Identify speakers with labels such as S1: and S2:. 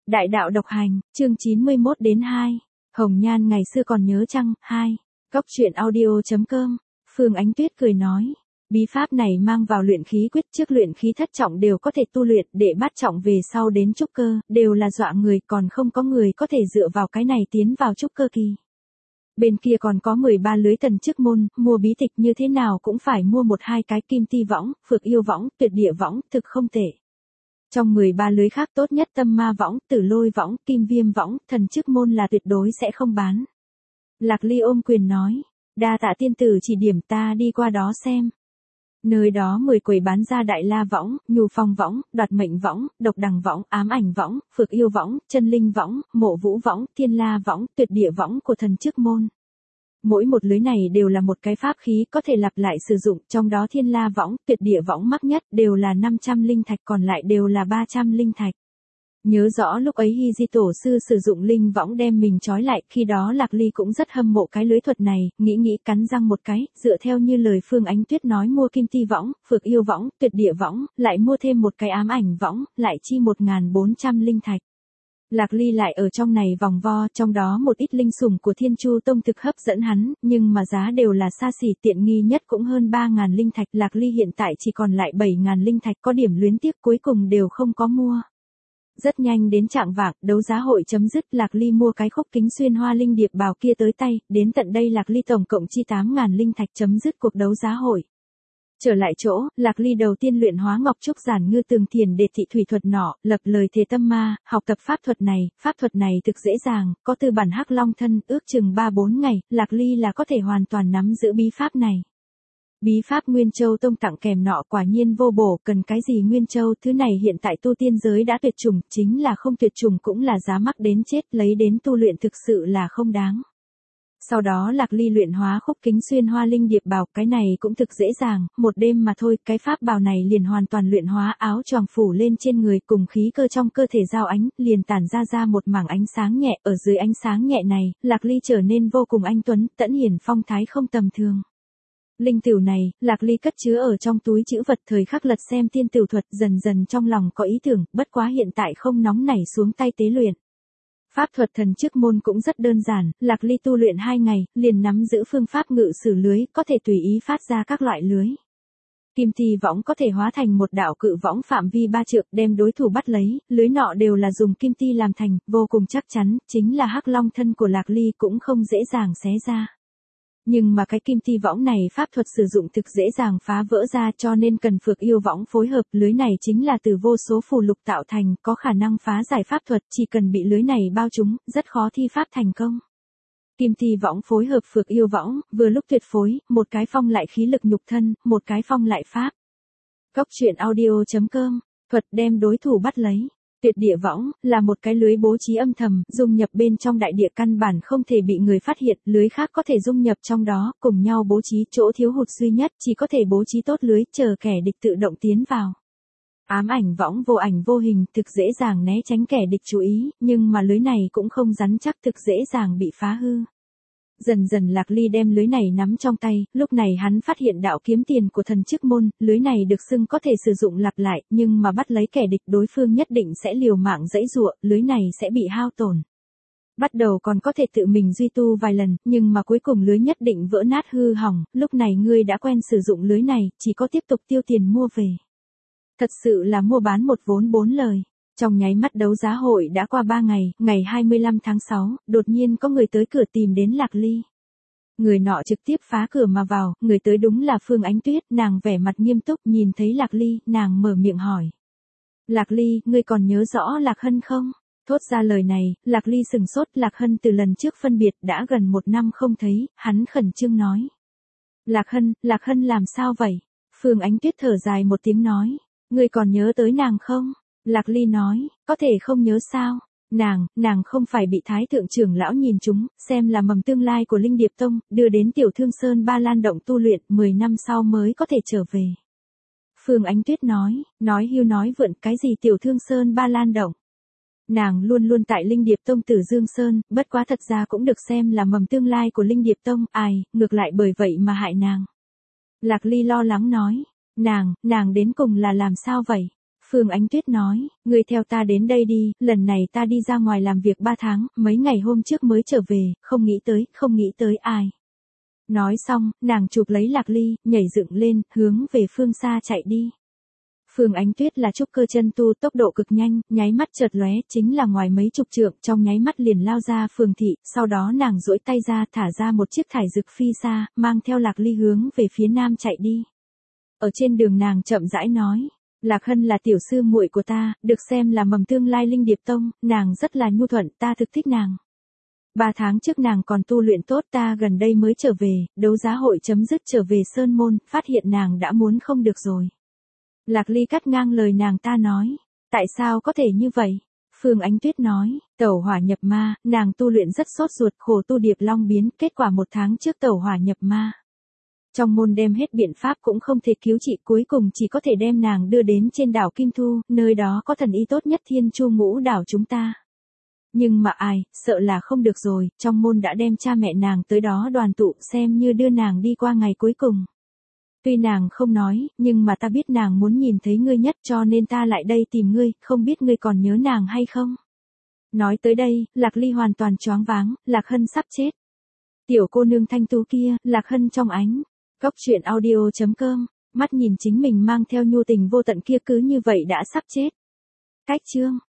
S1: Đại đạo độc hành, chương 91 đến 2. Hồng Nhan ngày xưa còn nhớ chăng? 2. Góc truyện audio.com. Phương Ánh Tuyết cười nói, bí pháp này mang vào luyện khí quyết, trước luyện khí thất trọng đều có thể tu luyện, để bát trọng về sau đến trúc cơ, đều là dọa người, còn không có người có thể dựa vào cái này tiến vào trúc cơ kỳ. Bên kia còn có 13 lưới tần chức môn, mua bí tịch như thế nào cũng phải mua 1-2 cái kim ti võng, phược yêu võng, tuyệt địa võng, thực không tệ. Trong 13 lưới khác tốt nhất tâm ma võng, tử lôi võng, kim viêm võng, thần chức môn là tuyệt đối sẽ không bán. Lạc Ly ôm quyền nói, đa tạ tiên tử chỉ điểm, ta đi qua đó xem. Nơi đó 10 quầy bán ra đại la võng, nhu phong võng, đoạt mệnh võng, độc đằng võng, ám ảnh võng, phược yêu võng, chân linh võng, mộ vũ võng, thiên la võng, tuyệt địa võng của thần chức môn. Mỗi một lưới này đều là một cái pháp khí có thể lặp lại sử dụng, trong đó thiên la võng, tuyệt địa võng mắc nhất đều là 500 linh thạch, còn lại đều là 300 linh thạch. Nhớ rõ lúc ấy Hy Di tổ sư sử dụng linh võng đem mình trói lại, khi đó Lạc Ly cũng rất hâm mộ cái lưới thuật này, nghĩ cắn răng một cái, dựa theo như lời Phương Ánh Tuyết nói mua kim ti võng, phược yêu võng, tuyệt địa võng, lại mua thêm một cái ám ảnh võng, lại chi 1400 linh thạch. Lạc Ly lại ở trong này vòng vo, trong đó một ít linh sủng của Thiên Chu Tông thực hấp dẫn hắn, nhưng mà giá đều là xa xỉ, tiện nghi nhất cũng hơn 3000 linh thạch, Lạc Ly hiện tại chỉ còn lại 7000 linh thạch, có điểm luyến tiếc cuối cùng đều không có mua. Rất nhanh đến trạng vạng, đấu giá hội chấm dứt, Lạc Ly mua cái khúc kính xuyên hoa linh điệp bào kia tới tay, đến tận đây Lạc Ly tổng cộng chi 8000 linh thạch chấm dứt cuộc đấu giá hội. Trở lại chỗ, Lạc Ly đầu tiên luyện hóa ngọc trúc giản ngư tường thiền để thị thủy thuật nọ, lập lời thề tâm ma, học tập pháp thuật này thực dễ dàng, có từ bản hắc long thân, ước chừng 3-4 ngày, Lạc Ly là có thể hoàn toàn nắm giữ bí pháp này. Bí pháp Nguyên Châu Tông tặng kèm nọ quả nhiên vô bổ, cần cái gì Nguyên Châu, thứ này hiện tại tu tiên giới đã tuyệt chủng, chính là không tuyệt chủng cũng là giá mắc đến chết, lấy đến tu luyện thực sự là không đáng. Sau đó Lạc Ly luyện hóa khúc kính xuyên hoa linh điệp bào, cái này cũng thực dễ dàng, một đêm mà thôi, cái pháp bào này liền hoàn toàn luyện hóa, áo choàng phủ lên trên người, cùng khí cơ trong cơ thể giao ánh, liền tản ra một mảng ánh sáng nhẹ, ở dưới ánh sáng nhẹ này, Lạc Ly trở nên vô cùng anh tuấn, tẫn hiển phong thái không tầm thường. Linh tửu này, Lạc Ly cất chứa ở trong túi trữ vật, thời khắc lật xem tiên tửu thuật, dần dần trong lòng có ý tưởng, bất quá hiện tại không nóng nảy xuống tay tế luyện. Pháp thuật thần chức môn cũng rất đơn giản, Lạc Ly tu luyện 2 ngày, liền nắm giữ phương pháp ngự sử lưới, có thể tùy ý phát ra các loại lưới. Kim ti võng có thể hóa thành một đạo cự võng phạm vi 3 trượng, đem đối thủ bắt lấy, lưới nọ đều là dùng kim ti làm thành, vô cùng chắc chắn, chính là hắc long thân của Lạc Ly cũng không dễ dàng xé ra. Nhưng mà cái kim ti võng này pháp thuật sử dụng thực dễ dàng phá vỡ ra, cho nên cần phược yêu võng phối hợp, lưới này chính là từ vô số phù lục tạo thành, có khả năng phá giải pháp thuật, chỉ cần bị lưới này bao trúng, rất khó thi pháp thành công. Kim ti võng phối hợp phược yêu võng, vừa lúc tuyệt phối, một cái phong lại khí lực nhục thân, một cái phong lại pháp. Góc truyện audio.com, thuật đem đối thủ bắt lấy. Tuyệt địa võng, là một cái lưới bố trí âm thầm, dung nhập bên trong đại địa căn bản không thể bị người phát hiện, lưới khác có thể dung nhập trong đó, cùng nhau bố trí, chỗ thiếu hụt duy nhất, chỉ có thể bố trí tốt lưới, chờ kẻ địch tự động tiến vào. Ám ảnh võng vô ảnh vô hình, thực dễ dàng né tránh kẻ địch chú ý, nhưng mà lưới này cũng không rắn chắc, thực dễ dàng bị phá hư. Dần dần Lạc Ly đem lưới này nắm trong tay, lúc này hắn phát hiện đạo kiếm tiền của thần chức môn, lưới này được xưng có thể sử dụng lặp lại, nhưng mà bắt lấy kẻ địch đối phương nhất định sẽ liều mạng giãy giụa, lưới này sẽ bị hao tổn. Bắt đầu còn có thể tự mình duy tu vài lần, nhưng mà cuối cùng lưới nhất định vỡ nát hư hỏng, lúc này ngươi đã quen sử dụng lưới này, chỉ có tiếp tục tiêu tiền mua về. Thật sự là mua bán một vốn 4 lời. Trong nháy mắt đấu giá hội đã qua 3 ngày, ngày 25 tháng 6, đột nhiên có người tới cửa tìm đến Lạc Ly. Người nọ trực tiếp phá cửa mà vào, người tới đúng là Phương Ánh Tuyết, nàng vẻ mặt nghiêm túc, nhìn thấy Lạc Ly, nàng mở miệng hỏi. Lạc Ly, ngươi còn nhớ rõ Lạc Hân không? Thốt ra lời này, Lạc Ly sừng sốt, Lạc Hân từ lần trước phân biệt đã gần 1 năm không thấy, hắn khẩn trương nói. Lạc Hân làm sao vậy? Phương Ánh Tuyết thở dài một tiếng nói. Ngươi còn nhớ tới nàng không? Lạc Ly nói, có thể không nhớ sao? Nàng không phải bị Thái Thượng trưởng lão nhìn chúng, xem là mầm tương lai của Linh Điệp Tông, đưa đến Tiểu Thương Sơn Ba Lan Động tu luyện, 10 năm sau mới có thể trở về. Phương Ánh Tuyết nói hưu nói vượn, cái gì Tiểu Thương Sơn Ba Lan Động? Nàng luôn luôn tại Linh Điệp Tông Tử Dương Sơn, bất quá thật ra cũng được xem là mầm tương lai của Linh Điệp Tông, ngược lại bởi vậy mà hại nàng. Lạc Ly lo lắng nói, nàng đến cùng là làm sao vậy? Phương Ánh Tuyết nói, ngươi theo ta đến đây đi, lần này ta đi ra ngoài làm việc 3 tháng, mấy ngày hôm trước mới trở về, không nghĩ tới ai. Nói xong, nàng chụp lấy Lạc Ly, nhảy dựng lên, hướng về phương xa chạy đi. Phương Ánh Tuyết là trúc cơ chân tu, tốc độ cực nhanh, nháy mắt chợt lóe, chính là ngoài mấy chục trượng, trong nháy mắt liền lao ra phường thị, sau đó nàng duỗi tay ra, thả ra một chiếc thải dực phi xa, mang theo Lạc Ly hướng về phía nam chạy đi. Ở trên đường nàng chậm rãi nói, Lạc Hân là tiểu sư muội của ta, được xem là mầm tương lai Linh Điệp Tông, nàng rất là nhu thuận, ta thực thích nàng. 3 tháng trước nàng còn tu luyện tốt, ta gần đây mới trở về, đấu giá hội chấm dứt trở về Sơn Môn, phát hiện nàng đã muốn không được rồi. Lạc Ly cắt ngang lời nàng ta nói, tại sao có thể như vậy? Phương Ánh Tuyết nói, tẩu hỏa nhập ma, nàng tu luyện rất sốt ruột, khổ tu Điệp Long biến, kết quả 1 tháng trước tẩu hỏa nhập ma. Trong môn đem hết biện pháp cũng không thể cứu trị, cuối cùng chỉ có thể đem nàng đưa đến trên đảo Kim Thu, nơi đó có thần y tốt nhất Thiên Chu Ngũ đảo chúng ta. Nhưng mà ai, sợ là không được rồi, trong môn đã đem cha mẹ nàng tới đó đoàn tụ, xem như đưa nàng đi qua ngày cuối cùng. Tuy nàng không nói, nhưng mà ta biết nàng muốn nhìn thấy ngươi nhất, cho nên ta lại đây tìm ngươi, không biết ngươi còn nhớ nàng hay không. Nói tới đây, Lạc Ly hoàn toàn choáng váng, Lạc Hân sắp chết. Tiểu cô nương thanh tú kia, Lạc Hân trong ánh. Góc truyện audio.com, mắt nhìn chính mình mang theo nhu tình vô tận kia cứ như vậy đã sắp chết. Cách chương